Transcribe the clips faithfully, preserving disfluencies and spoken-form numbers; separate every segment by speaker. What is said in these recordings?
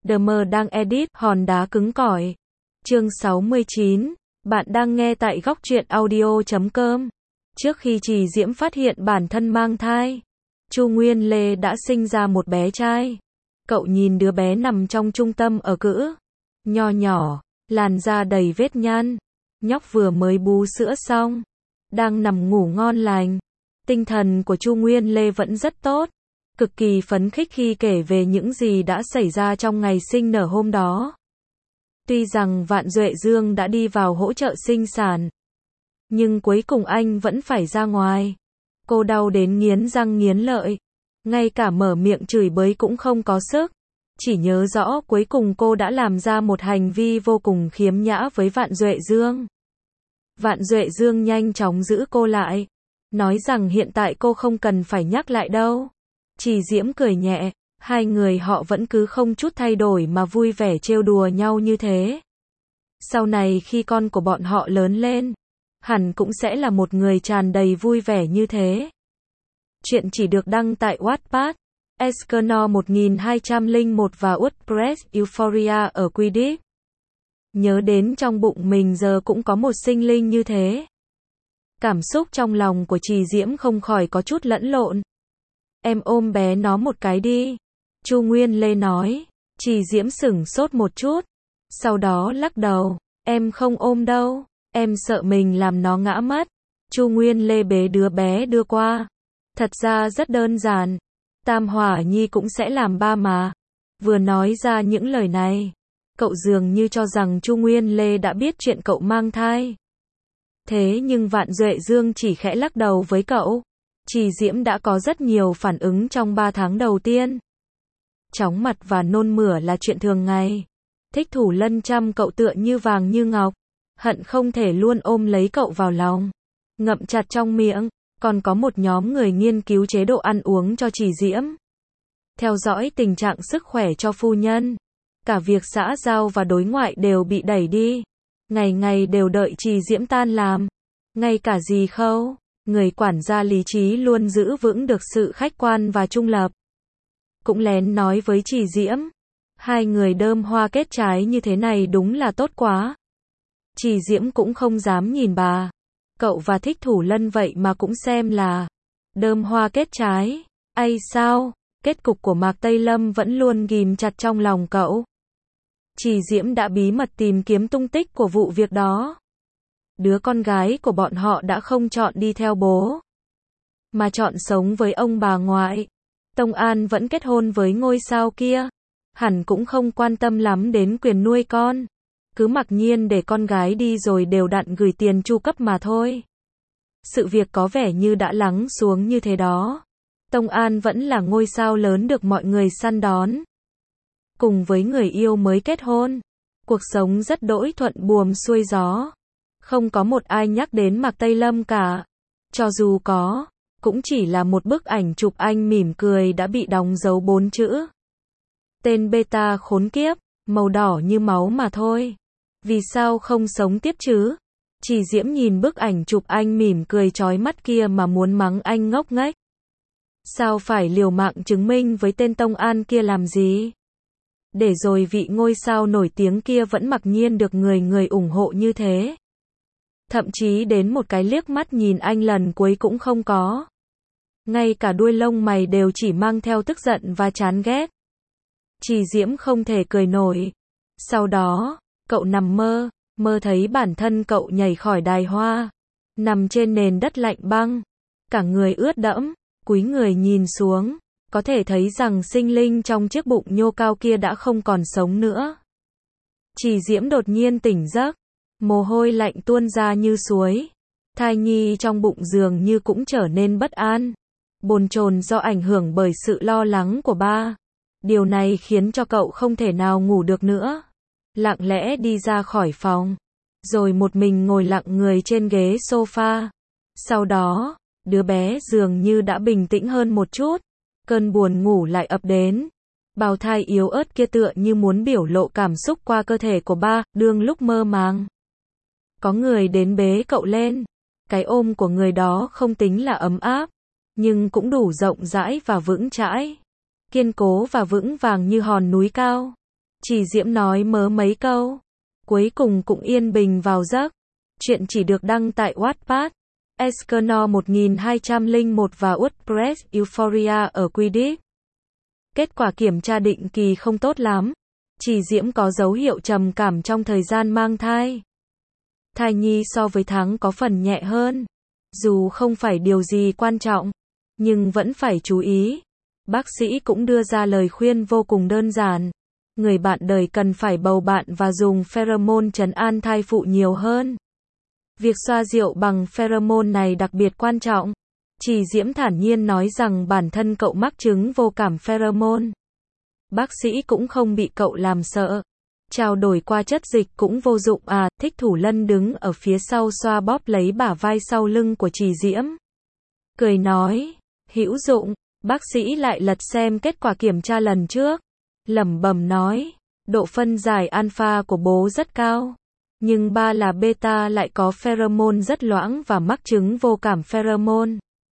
Speaker 1: The Mờ đang edit, hòn đá cứng cỏi. Chương sáu mươi chín, bạn đang nghe tại góc truyện audio chấm com. Trước khi Trì Diễm phát hiện bản thân mang thai, Chu Nguyên Lê đã sinh ra một bé trai. Cậu nhìn đứa bé nằm trong trung tâm ở cữ, nho nhỏ, làn da đầy vết nhăn. Nhóc vừa mới bú sữa xong, đang nằm ngủ ngon lành. Tinh thần của Chu Nguyên Lê vẫn rất tốt, cực kỳ phấn khích khi kể về những gì đã xảy ra trong ngày sinh nở hôm đó. Tuy rằng Vạn Duệ Dương đã đi vào hỗ trợ sinh sản, nhưng cuối cùng anh vẫn phải ra ngoài. Cô đau đến nghiến răng nghiến lợi, ngay cả mở miệng chửi bới cũng không có sức. Chỉ nhớ rõ cuối cùng cô đã làm ra một hành vi vô cùng khiếm nhã với Vạn Duệ Dương. Vạn Duệ Dương nhanh chóng giữ cô lại, nói rằng hiện tại cô không cần phải nhắc lại đâu. Trì Diễm cười nhẹ, hai người họ vẫn cứ không chút thay đổi mà vui vẻ trêu đùa nhau như thế. Sau này khi con của bọn họ lớn lên, hẳn cũng sẽ là một người tràn đầy vui vẻ như thế. Chuyện chỉ được đăng tại Wattpad, Escanor một nghìn hai trăm lẻ một và WordPress Euphoria ở Quidditch. Nhớ đến trong bụng mình giờ cũng có một sinh linh như thế. Cảm xúc trong lòng của Trì Diễm không khỏi có chút lẫn lộn. Em ôm bé nó một cái đi, Chu Nguyên Lê nói. Trì Diễm sửng sốt một chút, sau đó lắc đầu, em không ôm đâu, em sợ mình làm nó ngã mất. Chu Nguyên Lê bế đứa bé đưa qua. Thật ra rất đơn giản, Tam Hỏa Nhi cũng sẽ làm ba mà. Vừa nói ra những lời này, cậu dường như cho rằng Chu Nguyên Lê đã biết chuyện cậu mang thai. Thế nhưng Vạn Duệ Dương chỉ khẽ lắc đầu với cậu. Trì Diễm đã có rất nhiều phản ứng trong ba tháng đầu tiên. Chóng mặt và nôn mửa là chuyện thường ngày. Thích Thủ Lân chăm cậu tựa như vàng như ngọc, hận không thể luôn ôm lấy cậu vào lòng, ngậm chặt trong miệng. Còn có một nhóm người nghiên cứu chế độ ăn uống cho Trì Diễm, theo dõi tình trạng sức khỏe cho phu nhân. Cả việc xã giao và đối ngoại đều bị đẩy đi. Ngày ngày đều đợi Trì Diễm tan làm. Ngay cả Dì Khâu, người quản gia lý trí luôn giữ vững được sự khách quan và trung lập, cũng lén nói với Trì Diễm, hai người đơm hoa kết trái như thế này đúng là tốt quá. Trì Diễm cũng không dám nhìn bà. Cậu và Thích Thủ Lân vậy mà cũng xem là đơm hoa kết trái. Ây sao, kết cục của Mạc Tây Lâm vẫn luôn ghim chặt trong lòng cậu. Trì Diễm đã bí mật tìm kiếm tung tích của vụ việc đó. Đứa con gái của bọn họ đã không chọn đi theo bố, mà chọn sống với ông bà ngoại. Tông An vẫn kết hôn với ngôi sao kia, hẳn cũng không quan tâm lắm đến quyền nuôi con, cứ mặc nhiên để con gái đi rồi đều đặn gửi tiền chu cấp mà thôi. Sự việc có vẻ như đã lắng xuống như thế đó. Tông An vẫn là ngôi sao lớn được mọi người săn đón. Cùng với người yêu mới kết hôn, cuộc sống rất đỗi thuận buồm xuôi gió. Không có một ai nhắc đến Mạc Tây Lâm cả. Cho dù có, cũng chỉ là một bức ảnh chụp anh mỉm cười đã bị đóng dấu bốn chữ. Tên beta khốn kiếp, màu đỏ như máu mà thôi. Vì sao không sống tiếp chứ? Trì Diễm nhìn bức ảnh chụp anh mỉm cười chói mắt kia mà muốn mắng anh ngốc nghếch. Sao phải liều mạng chứng minh với tên Tông An kia làm gì? Để rồi vị ngôi sao nổi tiếng kia vẫn mặc nhiên được người người ủng hộ như thế. Thậm chí đến một cái liếc mắt nhìn anh lần cuối cũng không có. Ngay cả đuôi lông mày đều chỉ mang theo tức giận và chán ghét. Trì Diễm không thể cười nổi. Sau đó, cậu nằm mơ, mơ thấy bản thân cậu nhảy khỏi đài hoa, nằm trên nền đất lạnh băng, cả người ướt đẫm, cúi người nhìn xuống, có thể thấy rằng sinh linh trong chiếc bụng nhô cao kia đã không còn sống nữa. Trì Diễm đột nhiên tỉnh giấc, mồ hôi lạnh tuôn ra như suối. Thai nhi trong bụng dường như cũng trở nên bất an, bồn chồn do ảnh hưởng bởi sự lo lắng của ba. Điều này khiến cho cậu không thể nào ngủ được nữa. Lặng lẽ đi ra khỏi phòng, rồi một mình ngồi lặng người trên ghế sofa. Sau đó, đứa bé dường như đã bình tĩnh hơn một chút. Cơn buồn ngủ lại ập đến. Bào thai yếu ớt kia tựa như muốn biểu lộ cảm xúc qua cơ thể của ba, đương lúc mơ màng. Có người đến bế cậu lên. Cái ôm của người đó không tính là ấm áp, nhưng cũng đủ rộng rãi và vững chãi. Kiên cố và vững vàng như hòn núi cao. Chỉ Diễm nói mớ mấy câu, cuối cùng cũng yên bình vào giấc. Chuyện chỉ được đăng tại Wattpad, Escanor một nghìn hai trăm lẻ một và WordPress Euphoria ở Quidditch. Kết quả kiểm tra định kỳ không tốt lắm. Chỉ Diễm có dấu hiệu trầm cảm trong thời gian mang thai. Thai nhi so với tháng có phần nhẹ hơn. Dù không phải điều gì quan trọng, nhưng vẫn phải chú ý. Bác sĩ cũng đưa ra lời khuyên vô cùng đơn giản. Người bạn đời cần phải bầu bạn và dùng pheromone trấn an thai phụ nhiều hơn. Việc xoa dịu bằng pheromone này đặc biệt quan trọng. Chỉ Diễm thản nhiên nói rằng bản thân cậu mắc chứng vô cảm pheromone. Bác sĩ cũng không bị cậu làm sợ. Trao đổi qua chất dịch cũng vô dụng à. Thích Thủ Lân đứng ở phía sau xoa bóp lấy bả vai sau lưng của Chỉ Diễm. Cười nói, hữu dụng. Bác sĩ lại lật xem kết quả kiểm tra lần trước. Lẩm bẩm nói, độ phân giải alpha của bố rất cao. Nhưng ba là beta lại có pheromone rất loãng và mắc chứng vô cảm pheromone.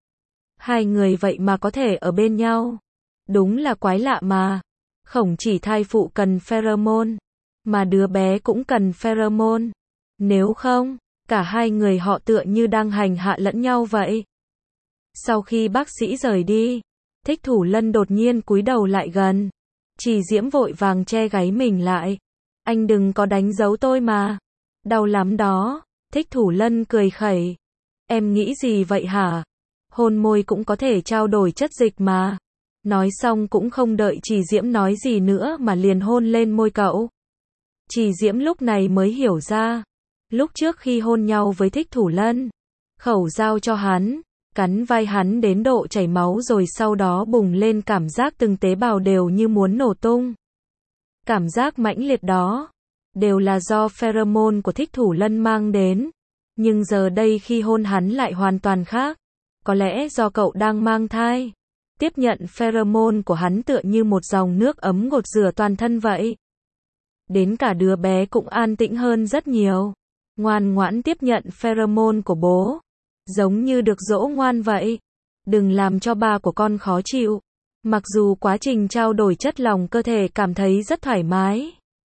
Speaker 1: Hai người vậy mà có thể ở bên nhau. Đúng là quái lạ mà. Không chỉ thai phụ cần pheromone, mà đứa bé cũng cần pheromone. Nếu không, cả hai người họ tựa như đang hành hạ lẫn nhau vậy. Sau khi bác sĩ rời đi, Thích Thủ Lân đột nhiên cúi đầu lại gần. Chỉ Diễm vội vàng che gáy mình lại. Anh đừng có đánh dấu tôi mà. Đau lắm đó. Thích Thủ Lân cười khẩy. Em nghĩ gì vậy hả? Hôn môi cũng có thể trao đổi chất dịch mà. Nói xong cũng không đợi Chỉ Diễm nói gì nữa mà liền hôn lên môi cậu. Chỉ Diễm lúc này mới hiểu ra. Lúc trước khi hôn nhau với Thích Thủ Lân, khẩu giao cho hắn, cắn vai hắn đến độ chảy máu rồi sau đó bùng lên cảm giác từng tế bào đều như muốn nổ tung. Cảm giác mãnh liệt đó, đều là do pheromone của Thích Thủ Lân mang đến. Nhưng giờ đây khi hôn hắn lại hoàn toàn khác. Có lẽ do cậu đang mang thai. Tiếp nhận pheromone của hắn tựa như một dòng nước ấm gột rửa toàn thân vậy. Đến cả đứa bé cũng an tĩnh hơn rất nhiều. Ngoan ngoãn tiếp nhận pheromone của bố. Giống như được dỗ ngoan vậy. Đừng làm cho ba của con khó chịu. Mặc dù quá trình trao đổi chất lòng cơ thể cảm thấy rất thoải mái.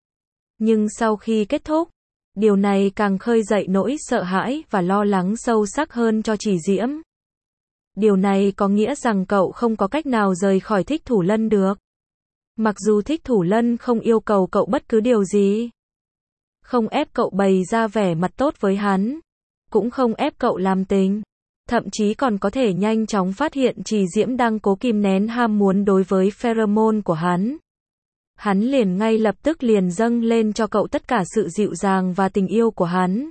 Speaker 1: Nhưng sau khi kết thúc, điều này càng khơi dậy nỗi sợ hãi và lo lắng sâu sắc hơn cho Chỉ Diễm. Điều này có nghĩa rằng cậu không có cách nào rời khỏi Thích Thủ Lân được. Mặc dù Thích Thủ Lân không yêu cầu cậu bất cứ điều gì. Không ép cậu bày ra vẻ mặt tốt với hắn. Cũng không ép cậu làm tình. Thậm chí còn có thể nhanh chóng phát hiện Chỉ Diễm đang cố kìm nén ham muốn đối với pheromone của hắn. Hắn liền ngay lập tức liền dâng lên cho cậu tất cả sự dịu dàng và tình yêu của hắn.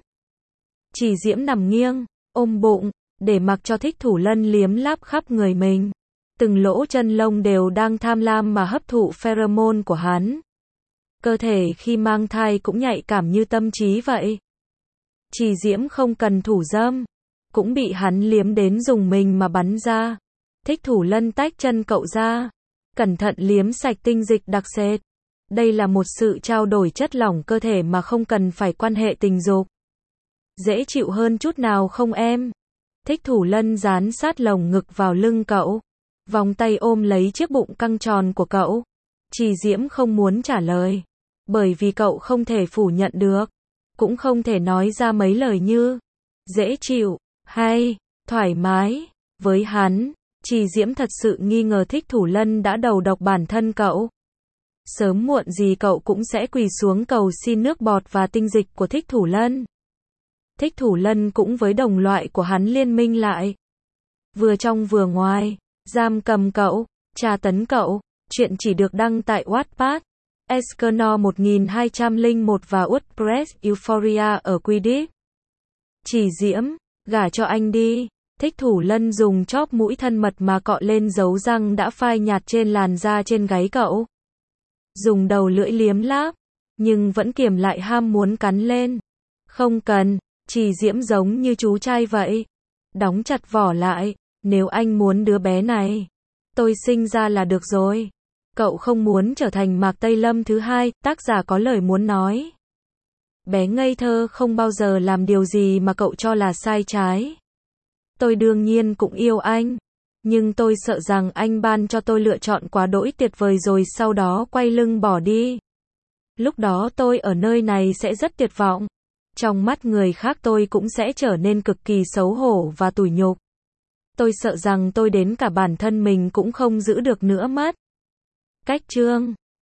Speaker 1: Chỉ Diễm nằm nghiêng, ôm bụng, để mặc cho Thích Thủ Lân liếm láp khắp người mình. Từng lỗ chân lông đều đang tham lam mà hấp thụ pheromone của hắn. Cơ thể khi mang thai cũng nhạy cảm như tâm trí vậy. Chỉ Diễm không cần thủ dâm, cũng bị hắn liếm đến dùng mình mà bắn ra. Thích Thủ Lân tách chân cậu ra, cẩn thận liếm sạch tinh dịch đặc sệt. Đây là một sự trao đổi chất lỏng cơ thể mà không cần phải quan hệ tình dục. Dễ chịu hơn chút nào không em? Thích Thủ Lân dán sát lồng ngực vào lưng cậu, vòng tay ôm lấy chiếc bụng căng tròn của cậu. Chỉ Diễm không muốn trả lời, bởi vì cậu không thể phủ nhận được, cũng không thể nói ra mấy lời như dễ chịu, hay thoải mái. Với hắn, Chỉ Diễm thật sự nghi ngờ Thích Thủ Lân đã đầu độc bản thân cậu. Sớm muộn gì cậu cũng sẽ quỳ xuống cầu xin nước bọt và tinh dịch của Thích Thủ Lân. Thích Thủ Lân cũng với đồng loại của hắn liên minh lại. Vừa trong vừa ngoài, giam cầm cậu, tra tấn cậu. Chuyện chỉ được đăng tại Wattpad, Escanor một nghìn hai trăm lẻ một và WordPress Euphoria ở Quidditch. Chỉ Diễm, gả cho anh đi. Thích Thủ Lân dùng chóp mũi thân mật mà cọ lên dấu răng đã phai nhạt trên làn da trên gáy cậu. Dùng đầu lưỡi liếm láp, nhưng vẫn kiềm lại ham muốn cắn lên. Không cần, Chỉ Diễm giống như chú trai vậy. Đóng chặt vỏ lại, nếu anh muốn đứa bé này, tôi sinh ra là được rồi. Cậu không muốn trở thành Mạc Tây Lâm thứ hai, tác giả có lời muốn nói. Bé ngây thơ không bao giờ làm điều gì mà cậu cho là sai trái. Tôi đương nhiên cũng yêu anh, nhưng tôi sợ rằng anh ban cho tôi lựa chọn quá đỗi tuyệt vời rồi sau đó quay lưng bỏ đi. Lúc đó tôi ở nơi này sẽ rất tuyệt vọng. Trong mắt người khác tôi cũng sẽ trở nên cực kỳ xấu hổ và tủi nhục. Tôi sợ rằng tôi đến cả bản thân mình cũng không giữ được nữa mất. Cách chương